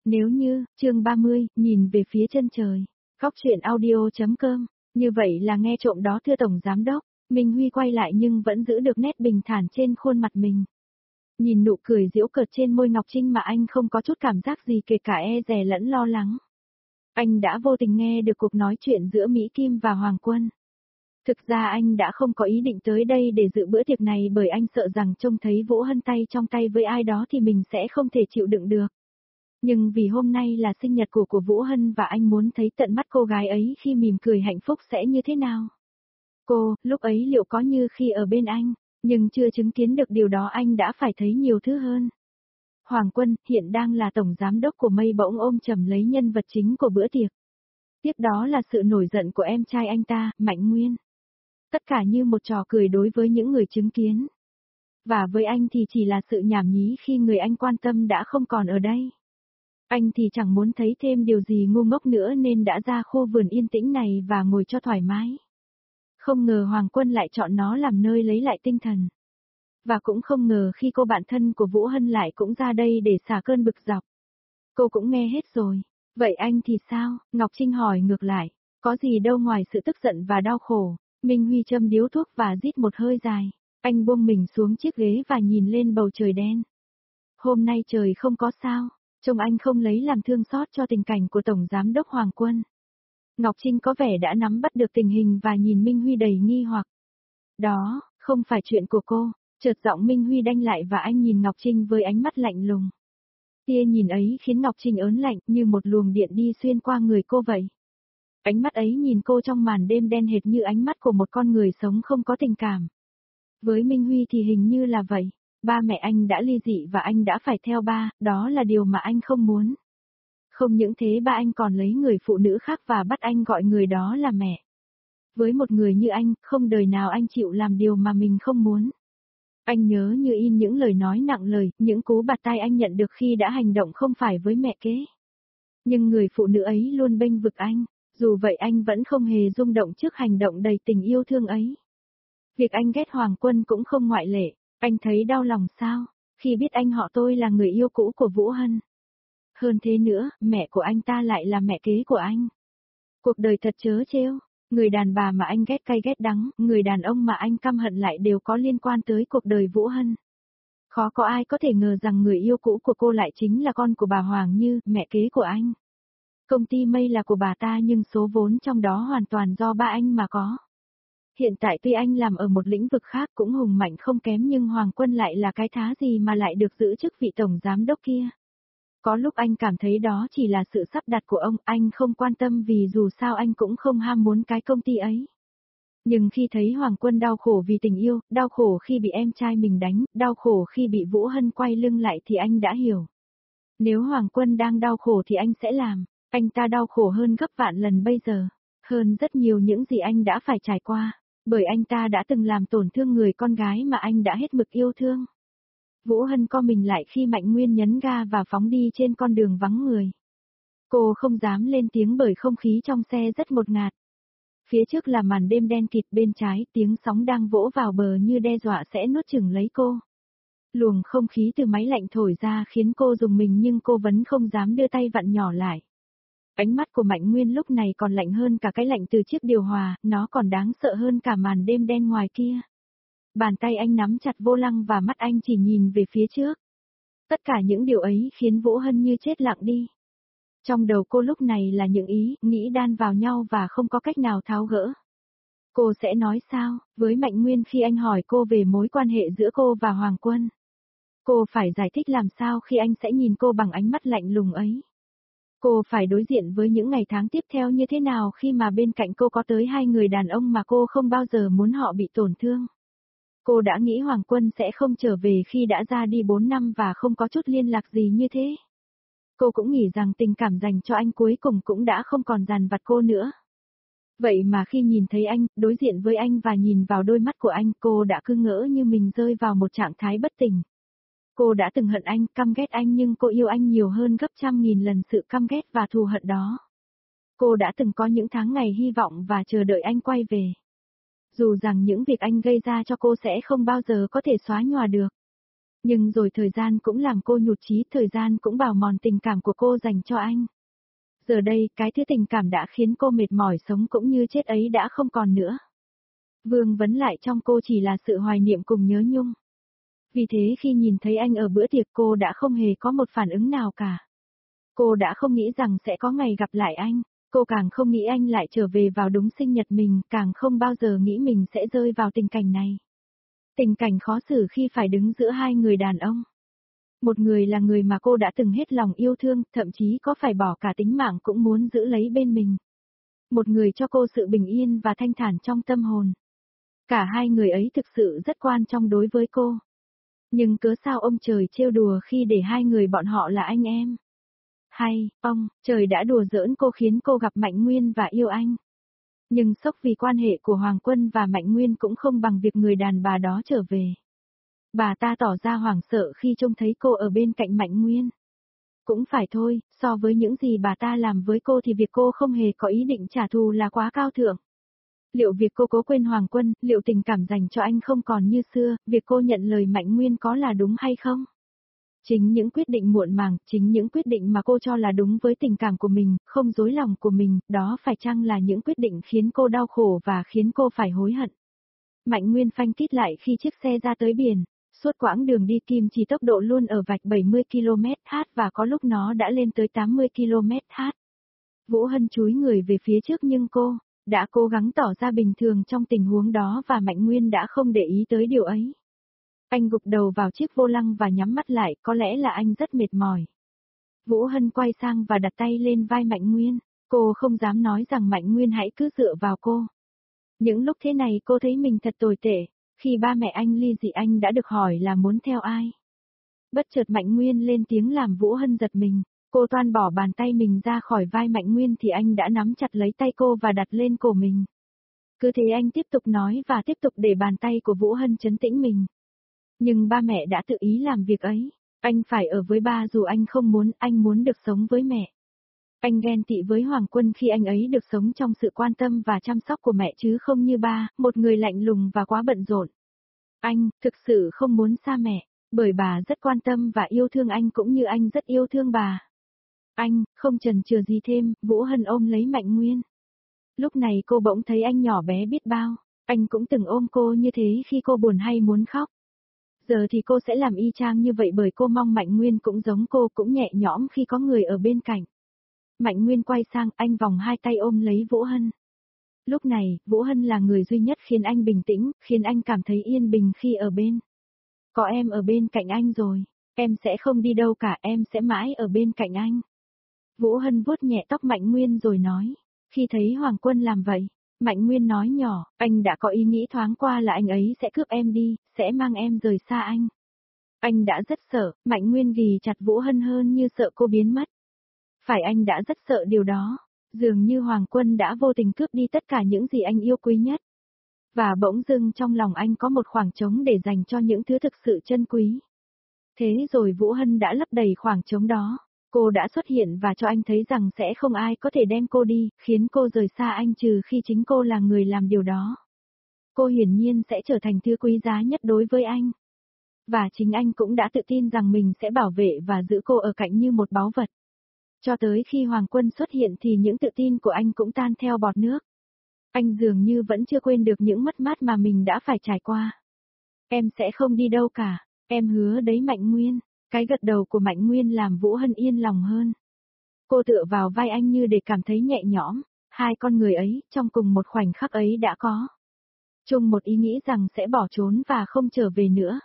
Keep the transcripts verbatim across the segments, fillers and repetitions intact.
Nếu như, chương ba mươi, nhìn về phía chân trời. Góc truyện audio.com. Như vậy là nghe trộm đó thưa Tổng Giám Đốc. Minh Huy quay lại nhưng vẫn giữ được nét bình thản trên khuôn mặt mình. Nhìn nụ cười giễu cợt trên môi Ngọc Trinh mà anh không có chút cảm giác gì kể cả e dè lẫn lo lắng. Anh đã vô tình nghe được cuộc nói chuyện giữa Mỹ Kim và Hoàng Quân. Thực ra anh đã không có ý định tới đây để dự bữa tiệc này bởi anh sợ rằng trông thấy Vũ Hân tay trong tay với ai đó thì mình sẽ không thể chịu đựng được. Nhưng vì hôm nay là sinh nhật của của Vũ Hân và anh muốn thấy tận mắt cô gái ấy khi mỉm cười hạnh phúc sẽ như thế nào. Cô, lúc ấy liệu có như khi ở bên anh, nhưng chưa chứng kiến được điều đó anh đã phải thấy nhiều thứ hơn. Hoàng Quân hiện đang là tổng giám đốc của Mây bỗng ôm chầm lấy nhân vật chính của bữa tiệc. Tiếp đó là sự nổi giận của em trai anh ta, Mạnh Nguyên. Tất cả như một trò cười đối với những người chứng kiến. Và với anh thì chỉ là sự nhảm nhí khi người anh quan tâm đã không còn ở đây. Anh thì chẳng muốn thấy thêm điều gì ngu ngốc nữa nên đã ra khu vườn yên tĩnh này và ngồi cho thoải mái. Không ngờ Hoàng Quân lại chọn nó làm nơi lấy lại tinh thần. Và cũng không ngờ khi cô bạn thân của Vũ Hân lại cũng ra đây để xả cơn bực dọc. Cô cũng nghe hết rồi. Vậy anh thì sao? Ngọc Trinh hỏi ngược lại. Có gì đâu ngoài sự tức giận và đau khổ. Minh Huy châm điếu thuốc và rít một hơi dài. Anh buông mình xuống chiếc ghế và nhìn lên bầu trời đen. Hôm nay trời không có sao. Trông anh không lấy làm thương xót cho tình cảnh của Tổng Giám đốc Hoàng Quân. Ngọc Trinh có vẻ đã nắm bắt được tình hình và nhìn Minh Huy đầy nghi hoặc. Đó, không phải chuyện của cô. Chợt giọng Minh Huy đanh lại và anh nhìn Ngọc Trinh với ánh mắt lạnh lùng. Tia nhìn ấy khiến Ngọc Trinh ớn lạnh như một luồng điện đi xuyên qua người cô vậy. Ánh mắt ấy nhìn cô trong màn đêm đen hệt như ánh mắt của một con người sống không có tình cảm. Với Minh Huy thì hình như là vậy. Ba mẹ anh đã ly dị và anh đã phải theo ba, đó là điều mà anh không muốn. Không những thế ba anh còn lấy người phụ nữ khác và bắt anh gọi người đó là mẹ. Với một người như anh, không đời nào anh chịu làm điều mà mình không muốn. Anh nhớ như in những lời nói nặng lời, những cú bạt tai anh nhận được khi đã hành động không phải với mẹ kế. Nhưng người phụ nữ ấy luôn bênh vực anh, dù vậy anh vẫn không hề rung động trước hành động đầy tình yêu thương ấy. Việc anh ghét Hoàng Quân cũng không ngoại lệ. Anh thấy đau lòng sao, khi biết anh họ tôi là người yêu cũ của Vũ Hân. Hơn thế nữa, mẹ của anh ta lại là mẹ kế của anh. Cuộc đời thật trớ trêu, người đàn bà mà anh ghét cay ghét đắng, người đàn ông mà anh căm hận lại đều có liên quan tới cuộc đời Vũ Hân. Khó có ai có thể ngờ rằng người yêu cũ của cô lại chính là con của bà Hoàng Như, mẹ kế của anh. Công ty Mây là của bà ta nhưng số vốn trong đó hoàn toàn do ba anh mà có. Hiện tại tuy anh làm ở một lĩnh vực khác cũng hùng mạnh không kém nhưng Hoàng Quân lại là cái thá gì mà lại được giữ chức vị tổng giám đốc kia. Có lúc anh cảm thấy đó chỉ là sự sắp đặt của ông, anh không quan tâm vì dù sao anh cũng không ham muốn cái công ty ấy. Nhưng khi thấy Hoàng Quân đau khổ vì tình yêu, đau khổ khi bị em trai mình đánh, đau khổ khi bị Vũ Hân quay lưng lại thì anh đã hiểu. Nếu Hoàng Quân đang đau khổ thì anh sẽ làm, anh ta đau khổ hơn gấp vạn lần bây giờ, hơn rất nhiều những gì anh đã phải trải qua. Bởi anh ta đã từng làm tổn thương người con gái mà anh đã hết mực yêu thương. Vũ Hân co mình lại khi Mạnh Nguyên nhấn ga và phóng đi trên con đường vắng người. Cô không dám lên tiếng bởi không khí trong xe rất ngột ngạt. Phía trước là màn đêm đen kịt, bên trái tiếng sóng đang vỗ vào bờ như đe dọa sẽ nuốt chửng lấy cô. Luồng không khí từ máy lạnh thổi ra khiến cô rùng mình nhưng cô vẫn không dám đưa tay vặn nhỏ lại. Ánh mắt của Mạnh Nguyên lúc này còn lạnh hơn cả cái lạnh từ chiếc điều hòa, nó còn đáng sợ hơn cả màn đêm đen ngoài kia. Bàn tay anh nắm chặt vô lăng và mắt anh chỉ nhìn về phía trước. Tất cả những điều ấy khiến Vũ Hân như chết lặng đi. Trong đầu cô lúc này là những ý, nghĩ đan vào nhau và không có cách nào tháo gỡ. Cô sẽ nói sao, với Mạnh Nguyên khi anh hỏi cô về mối quan hệ giữa cô và Hoàng Quân? Cô phải giải thích làm sao khi anh sẽ nhìn cô bằng ánh mắt lạnh lùng ấy? Cô phải đối diện với những ngày tháng tiếp theo như thế nào khi mà bên cạnh cô có tới hai người đàn ông mà cô không bao giờ muốn họ bị tổn thương? Cô đã nghĩ Hoàng Quân sẽ không trở về khi đã ra đi bốn năm và không có chút liên lạc gì như thế. Cô cũng nghĩ rằng tình cảm dành cho anh cuối cùng cũng đã không còn dằn vặt cô nữa. Vậy mà khi nhìn thấy anh, đối diện với anh và nhìn vào đôi mắt của anh, cô đã cứ ngỡ như mình rơi vào một trạng thái bất tỉnh. Cô đã từng hận anh, căm ghét anh nhưng cô yêu anh nhiều hơn gấp trăm nghìn lần sự căm ghét và thù hận đó. Cô đã từng có những tháng ngày hy vọng và chờ đợi anh quay về. Dù rằng những việc anh gây ra cho cô sẽ không bao giờ có thể xóa nhòa được. Nhưng rồi thời gian cũng làm cô nhụt chí, thời gian cũng bào mòn tình cảm của cô dành cho anh. Giờ đây, cái thứ tình cảm đã khiến cô mệt mỏi sống cũng như chết ấy đã không còn nữa. Vương vấn lại trong cô chỉ là sự hoài niệm cùng nhớ nhung. Vì thế khi nhìn thấy anh ở bữa tiệc cô đã không hề có một phản ứng nào cả. Cô đã không nghĩ rằng sẽ có ngày gặp lại anh, cô càng không nghĩ anh lại trở về vào đúng sinh nhật mình, càng không bao giờ nghĩ mình sẽ rơi vào tình cảnh này. Tình cảnh khó xử khi phải đứng giữa hai người đàn ông. Một người là người mà cô đã từng hết lòng yêu thương, thậm chí có phải bỏ cả tính mạng cũng muốn giữ lấy bên mình. Một người cho cô sự bình yên và thanh thản trong tâm hồn. Cả hai người ấy thực sự rất quan trọng đối với cô. Nhưng cớ sao ông trời trêu đùa khi để hai người bọn họ là anh em? Hay, ông, trời đã đùa giỡn cô khiến cô gặp Mạnh Nguyên và yêu anh. Nhưng sốc vì quan hệ của Hoàng Quân và Mạnh Nguyên cũng không bằng việc người đàn bà đó trở về. Bà ta tỏ ra hoảng sợ khi trông thấy cô ở bên cạnh Mạnh Nguyên. Cũng phải thôi, so với những gì bà ta làm với cô thì việc cô không hề có ý định trả thù là quá cao thượng. Liệu việc cô cố quên Hoàng Quân, liệu tình cảm dành cho anh không còn như xưa, việc cô nhận lời Mạnh Nguyên có là đúng hay không? Chính những quyết định muộn màng, chính những quyết định mà cô cho là đúng với tình cảm của mình, không dối lòng của mình, đó phải chăng là những quyết định khiến cô đau khổ và khiến cô phải hối hận? Mạnh Nguyên phanh tít lại khi chiếc xe ra tới biển, suốt quãng đường đi Kim chỉ tốc độ luôn ở vạch bảy mươi ki lô mét trên giờ và có lúc nó đã lên tới tám mươi ki lô mét trên giờ. Vũ Hân chúi người về phía trước nhưng cô đã cố gắng tỏ ra bình thường trong tình huống đó và Mạnh Nguyên đã không để ý tới điều ấy. Anh gục đầu vào chiếc vô lăng và nhắm mắt lại, có lẽ là anh rất mệt mỏi. Vũ Hân quay sang và đặt tay lên vai Mạnh Nguyên, cô không dám nói rằng Mạnh Nguyên hãy cứ dựa vào cô. Những lúc thế này cô thấy mình thật tồi tệ, khi ba mẹ anh ly dị anh đã được hỏi là muốn theo ai. Bất chợt Mạnh Nguyên lên tiếng làm Vũ Hân giật mình, cô toan bỏ bàn tay mình ra khỏi vai Mạnh Nguyên thì anh đã nắm chặt lấy tay cô và đặt lên cổ mình. Cứ thế anh tiếp tục nói và tiếp tục để bàn tay của Vũ Hân trấn tĩnh mình. Nhưng ba mẹ đã tự ý làm việc ấy, anh phải ở với ba dù anh không muốn, anh muốn được sống với mẹ. Anh ghen tị với Hoàng Quân khi anh ấy được sống trong sự quan tâm và chăm sóc của mẹ chứ không như ba, một người lạnh lùng và quá bận rộn. Anh, thực sự không muốn xa mẹ, bởi bà rất quan tâm và yêu thương anh cũng như anh rất yêu thương bà. Anh, không chần chừ gì thêm, Vũ Hân ôm lấy Mạnh Nguyên. Lúc này cô bỗng thấy anh nhỏ bé biết bao, anh cũng từng ôm cô như thế khi cô buồn hay muốn khóc. Giờ thì cô sẽ làm y chang như vậy bởi cô mong Mạnh Nguyên cũng giống cô, cũng nhẹ nhõm khi có người ở bên cạnh. Mạnh Nguyên quay sang, anh vòng hai tay ôm lấy Vũ Hân. Lúc này, Vũ Hân là người duy nhất khiến anh bình tĩnh, khiến anh cảm thấy yên bình khi ở bên. Có em ở bên cạnh anh rồi, em sẽ không đi đâu cả, em sẽ mãi ở bên cạnh anh. Vũ Hân vuốt nhẹ tóc Mạnh Nguyên rồi nói, khi thấy Hoàng Quân làm vậy, Mạnh Nguyên nói nhỏ, anh đã có ý nghĩ thoáng qua là anh ấy sẽ cướp em đi, sẽ mang em rời xa anh. Anh đã rất sợ, Mạnh Nguyên ghì chặt Vũ Hân hơn như sợ cô biến mất. Phải, anh đã rất sợ điều đó, dường như Hoàng Quân đã vô tình cướp đi tất cả những gì anh yêu quý nhất. Và bỗng dưng trong lòng anh có một khoảng trống để dành cho những thứ thực sự chân quý. Thế rồi Vũ Hân đã lấp đầy khoảng trống đó. Cô đã xuất hiện và cho anh thấy rằng sẽ không ai có thể đem cô đi, khiến cô rời xa anh trừ khi chính cô là người làm điều đó. Cô hiển nhiên sẽ trở thành thứ quý giá nhất đối với anh. Và chính anh cũng đã tự tin rằng mình sẽ bảo vệ và giữ cô ở cạnh như một báu vật. Cho tới khi Hoàng Quân xuất hiện thì những tự tin của anh cũng tan theo bọt nước. Anh dường như vẫn chưa quên được những mất mát mà mình đã phải trải qua. Em sẽ không đi đâu cả, em hứa đấy Mạnh Nguyên. Cái gật đầu của Mạnh Nguyên làm Vũ Hân yên lòng hơn. Cô tựa vào vai anh như để cảm thấy nhẹ nhõm, hai con người ấy, trong cùng một khoảnh khắc ấy đã có chung một ý nghĩ rằng sẽ bỏ trốn và không trở về nữa.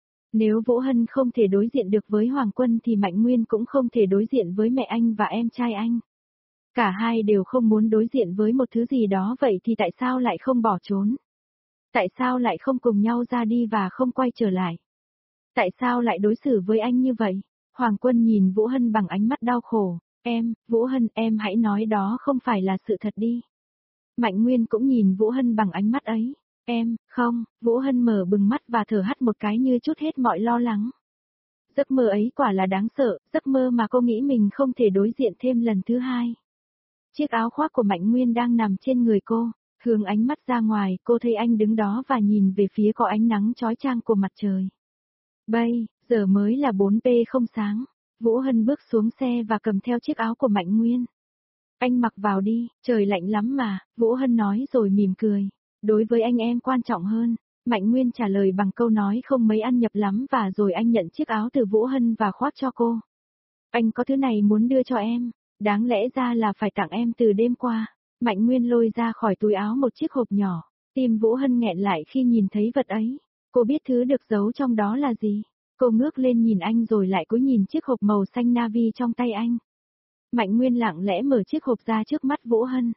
Nếu Vũ Hân không thể đối diện được với Hoàng Quân thì Mạnh Nguyên cũng không thể đối diện với mẹ anh và em trai anh. Cả hai đều không muốn đối diện với một thứ gì đó, vậy thì tại sao lại không bỏ trốn? Tại sao lại không cùng nhau ra đi và không quay trở lại? Tại sao lại đối xử với anh như vậy? Hoàng Quân nhìn Vũ Hân bằng ánh mắt đau khổ. Em, Vũ Hân, em hãy nói đó không phải là sự thật đi. Mạnh Nguyên cũng nhìn Vũ Hân bằng ánh mắt ấy. Em, không, Vũ Hân mở bừng mắt và thở hắt một cái như chút hết mọi lo lắng. Giấc mơ ấy quả là đáng sợ, giấc mơ mà cô nghĩ mình không thể đối diện thêm lần thứ hai. Chiếc áo khoác của Mạnh Nguyên đang nằm trên người cô, hướng ánh mắt ra ngoài, cô thấy anh đứng đó và nhìn về phía có ánh nắng chói chang của mặt trời. Bây Giờ mới là bốn giờ không sáng. Vũ Hân bước xuống xe và cầm theo chiếc áo của Mạnh Nguyên. Anh mặc vào đi, trời lạnh lắm mà, Vũ Hân nói rồi mỉm cười. Đối với anh em quan trọng hơn. Mạnh Nguyên trả lời bằng câu nói không mấy ăn nhập lắm và rồi anh nhận chiếc áo từ Vũ Hân và khoác cho cô. Anh có thứ này muốn đưa cho em, đáng lẽ ra là phải tặng em từ đêm qua. Mạnh Nguyên lôi ra khỏi túi áo một chiếc hộp nhỏ, tim Vũ Hân nghẹn lại khi nhìn thấy vật ấy. Cô biết thứ được giấu trong đó là gì. Cô ngước lên nhìn anh rồi lại cúi nhìn chiếc hộp màu xanh navy trong tay anh. Mạnh Nguyên lặng lẽ mở chiếc hộp ra trước mắt Vũ Hân.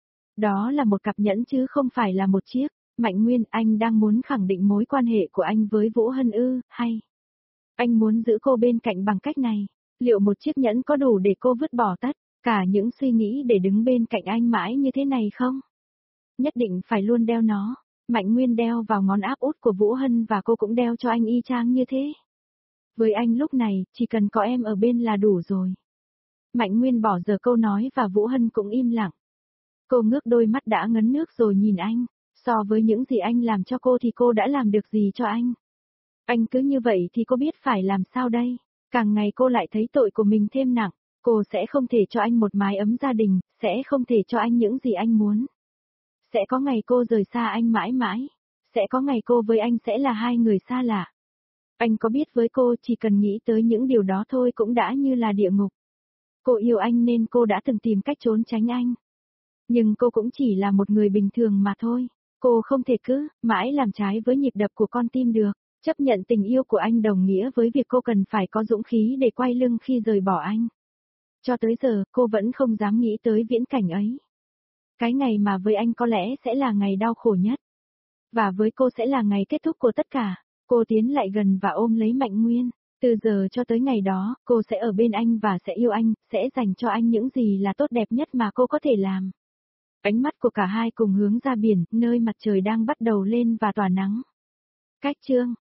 Đó là một cặp nhẫn chứ không phải là một chiếc. Mạnh Nguyên, anh đang muốn khẳng định mối quan hệ của anh với Vũ Hân ư, hay? Anh muốn giữ cô bên cạnh bằng cách này. Liệu một chiếc nhẫn có đủ để cô vứt bỏ tất cả những suy nghĩ để đứng bên cạnh anh mãi như thế này không? Nhất định phải luôn đeo nó. Mạnh Nguyên đeo vào ngón áp út của Vũ Hân và cô cũng đeo cho anh y chang như thế. Với anh lúc này, chỉ cần có em ở bên là đủ rồi. Mạnh Nguyên bỏ giờ câu nói và Vũ Hân cũng im lặng. Cô ngước đôi mắt đã ngấn nước rồi nhìn anh. So với những gì anh làm cho cô thì cô đã làm được gì cho anh? Anh cứ như vậy thì cô biết phải làm sao đây? Càng ngày cô lại thấy tội của mình thêm nặng. Cô sẽ không thể cho anh một mái ấm gia đình, sẽ không thể cho anh những gì anh muốn. Sẽ có ngày cô rời xa anh mãi mãi. Sẽ có ngày cô với anh sẽ là hai người xa lạ. Anh có biết với cô chỉ cần nghĩ tới những điều đó thôi cũng đã như là địa ngục. Cô yêu anh nên cô đã từng tìm cách trốn tránh anh. Nhưng cô cũng chỉ là một người bình thường mà thôi. Cô không thể cứ, mãi làm trái với nhịp đập của con tim được. Chấp nhận tình yêu của anh đồng nghĩa với việc cô cần phải có dũng khí để quay lưng khi rời bỏ anh. Cho tới giờ, cô vẫn không dám nghĩ tới viễn cảnh ấy. Cái ngày mà với anh có lẽ sẽ là ngày đau khổ nhất. Và với cô sẽ là ngày kết thúc của tất cả. Cô tiến lại gần và ôm lấy Mạnh Nguyên. Từ giờ cho tới ngày đó, cô sẽ ở bên anh và sẽ yêu anh, sẽ dành cho anh những gì là tốt đẹp nhất mà cô có thể làm. Ánh mắt của cả hai cùng hướng ra biển, nơi mặt trời đang bắt đầu lên và tỏa nắng. Cách chương